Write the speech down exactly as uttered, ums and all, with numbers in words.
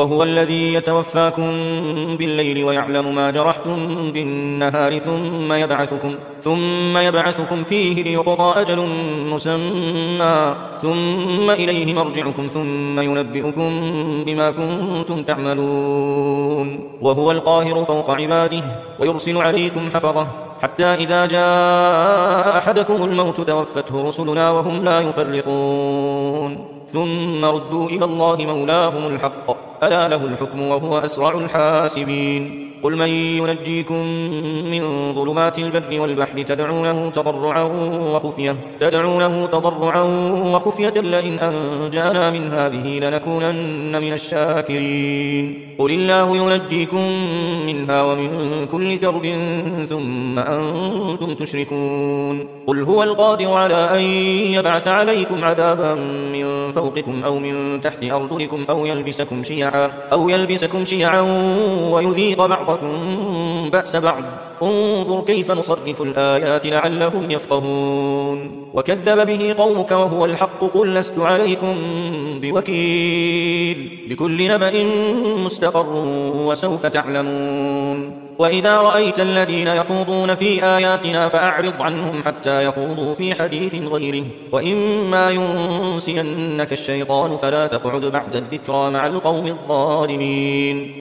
وهو الذي يتوفاكم بالليل ويعلم ما جرحتم بالنهار ثم يبعثكم, ثم يبعثكم فيه ليقضى أجل مسمى ثم إليه مرجعكم ثم ينبئكم بما كنتم تعملون. وهو القاهر فوق عباده ويرسل عليكم حفظه حتى إذا جاء أحدكم الموت توفته رسلنا وهم لا يفرطون ثم ردوا إلى الله مولاهم الحق ألا له الحكم وهو أسرع الحاسبين. قل من ينجيكم من ظلمات البر والبحر تدعونه تضرعا وخفية, تدعونه تضرعا وخفية لئن أنجانا من هذه لنكونن من الشاكرين. قل الله ينجيكم منها ومن كل كرب ثم أنتم تشركون. قل هو القادر على أن يبعث عليكم عذابا من فوقكم أو من تحت أرجلكم أو يلبسكم شيعا, أو يلبسكم شيعا ويذيق بعضكم بأس بعض. انظر كيف نصرف الآيات لعلهم يفقهون. وكذب به قومك وهو الحق قل لست عليكم بوكيل لكل نبأ مستقر وسوف تعلمون. وإذا رأيت الذين يخوضون في آياتنا فأعرض عنهم حتى يخوضوا في حديث غيره وإما ينسينك الشيطان فلا تقعد بعد الذكرى مع القوم الظالمين.